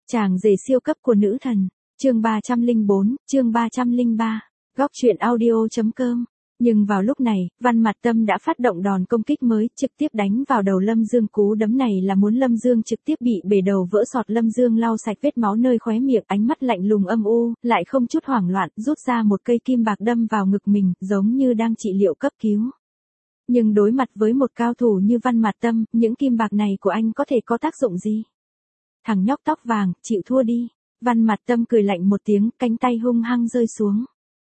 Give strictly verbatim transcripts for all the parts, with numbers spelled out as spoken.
Chàng rể siêu cấp của nữ thần, chương ba trăm lẻ bốn, chương ba trăm lẻ ba, góc truyện audio.com. Nhưng vào lúc này, Văn Mạt Tâm đã phát động đòn công kích mới, trực tiếp đánh vào đầu Lâm Dương. Cú đấm này là muốn Lâm Dương trực tiếp bị bể đầu vỡ sọt. Lâm Dương lau sạch vết máu nơi khóe miệng, ánh mắt lạnh lùng âm u, lại không chút hoảng loạn, rút ra một cây kim bạc đâm vào ngực mình, giống như đang trị liệu cấp cứu. Nhưng đối mặt với một cao thủ như Văn Mạt Tâm, những kim bạc này của anh có thể có tác dụng gì? Thằng nhóc tóc vàng, chịu thua đi. Văn Mạt Tâm cười lạnh một tiếng, cánh tay hung hăng rơi xuống.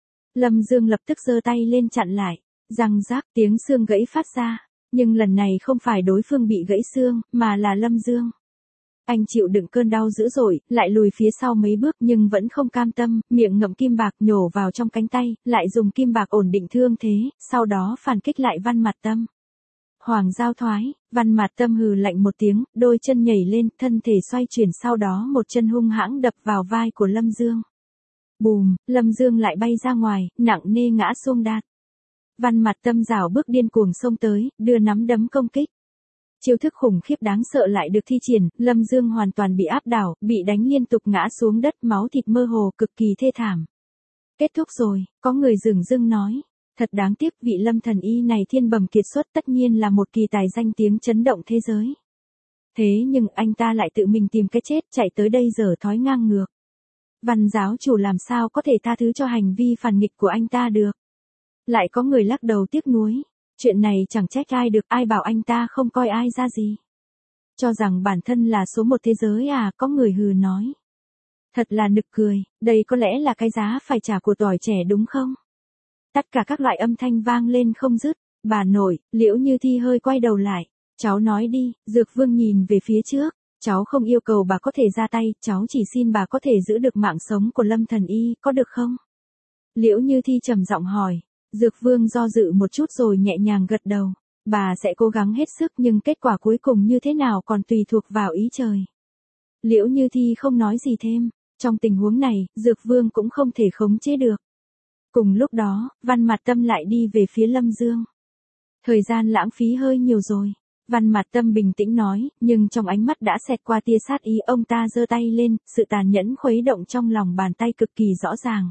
Lâm Dương lập tức giơ tay lên chặn lại, răng rác tiếng xương gãy phát ra, nhưng lần này không phải đối phương bị gãy xương, mà là Lâm Dương. Anh chịu đựng cơn đau dữ dội, lại lùi phía sau mấy bước nhưng vẫn không cam tâm, miệng ngậm kim bạc nhổ vào trong cánh tay, lại dùng kim bạc ổn định thương thế, sau đó phản kích lại Văn Mạt Tâm. Hoàng giao thoái, Văn Mạt Tâm hừ lạnh một tiếng, đôi chân nhảy lên, thân thể xoay chuyển, sau đó một chân hung hãng đập vào vai của Lâm Dương. Bùm, Lâm Dương lại bay ra ngoài, nặng nề ngã xuống đát. Văn Mạt Tâm rảo bước điên cuồng xông tới, đưa nắm đấm công kích. Chiêu thức khủng khiếp đáng sợ lại được thi triển, Lâm Dương hoàn toàn bị áp đảo, bị đánh liên tục ngã xuống đất, máu thịt mơ hồ, cực kỳ thê thảm. Kết thúc rồi, có người dửng dưng nói. Thật đáng tiếc, vị Lâm thần y này thiên bẩm kiệt xuất, tất nhiên là một kỳ tài danh tiếng chấn động thế giới. Thế nhưng anh ta lại tự mình tìm cái chết, chạy tới đây giở thói ngang ngược. Văn giáo chủ làm sao có thể tha thứ cho hành vi phản nghịch của anh ta được. Lại có người lắc đầu tiếc nuối. Chuyện này chẳng trách ai được, ai bảo anh ta không coi ai ra gì. Cho rằng bản thân là số một thế giới à, có người hừ nói. Thật là nực cười, đây có lẽ là cái giá phải trả của tuổi trẻ đúng không? Tất cả các loại âm thanh vang lên không dứt. Bà nội, Liễu Như Thi hơi quay đầu lại. Cháu nói đi, Dược Vương nhìn về phía trước. Cháu không yêu cầu bà có thể ra tay, cháu chỉ xin bà có thể giữ được mạng sống của Lâm thần y, có được không? Liễu Như Thi trầm giọng hỏi. Dược Vương do dự một chút rồi nhẹ nhàng gật đầu. Bà sẽ cố gắng hết sức nhưng kết quả cuối cùng như thế nào còn tùy thuộc vào ý trời. Liễu Như Thi không nói gì thêm. Trong tình huống này, Dược Vương cũng không thể khống chế được. Cùng lúc đó, Văn Mạt Tâm lại đi về phía Lâm Dương. Thời gian lãng phí hơi nhiều rồi. Văn Mạt Tâm bình tĩnh nói, nhưng trong ánh mắt đã xẹt qua tia sát ý. Ông ta giơ tay lên, sự tàn nhẫn khuấy động trong lòng bàn tay cực kỳ rõ ràng.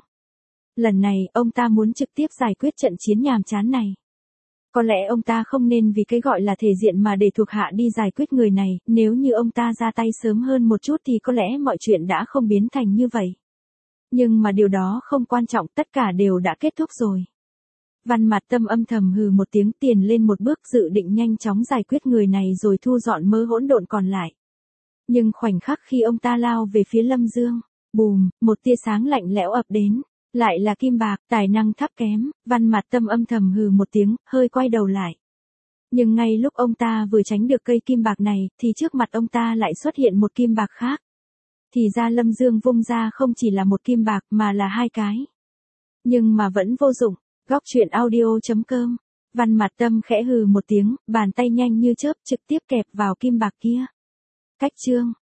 Lần này, ông ta muốn trực tiếp giải quyết trận chiến nhàm chán này. Có lẽ ông ta không nên vì cái gọi là thể diện mà để thuộc hạ đi giải quyết người này, nếu như ông ta ra tay sớm hơn một chút thì có lẽ mọi chuyện đã không biến thành như vậy. Nhưng mà điều đó không quan trọng, tất cả đều đã kết thúc rồi. Văn Mạt Tâm âm thầm hừ một tiếng, tiền lên một bước, dự định nhanh chóng giải quyết người này rồi thu dọn mớ hỗn độn còn lại. Nhưng khoảnh khắc khi ông ta lao về phía Lâm Dương, bùm, một tia sáng lạnh lẽo ập đến. Lại là kim bạc, tài năng thấp kém. Văn Mạt Tâm âm thầm hừ một tiếng, hơi quay đầu lại. Nhưng ngay lúc ông ta vừa tránh được cây kim bạc này, thì trước mặt ông ta lại xuất hiện một kim bạc khác. Thì ra Lâm Dương vung ra không chỉ là một kim bạc mà là hai cái. Nhưng mà vẫn vô dụng. Góc truyện audio.com. Văn Mạt Tâm khẽ hừ một tiếng, bàn tay nhanh như chớp trực tiếp kẹp vào kim bạc kia. Cách chương.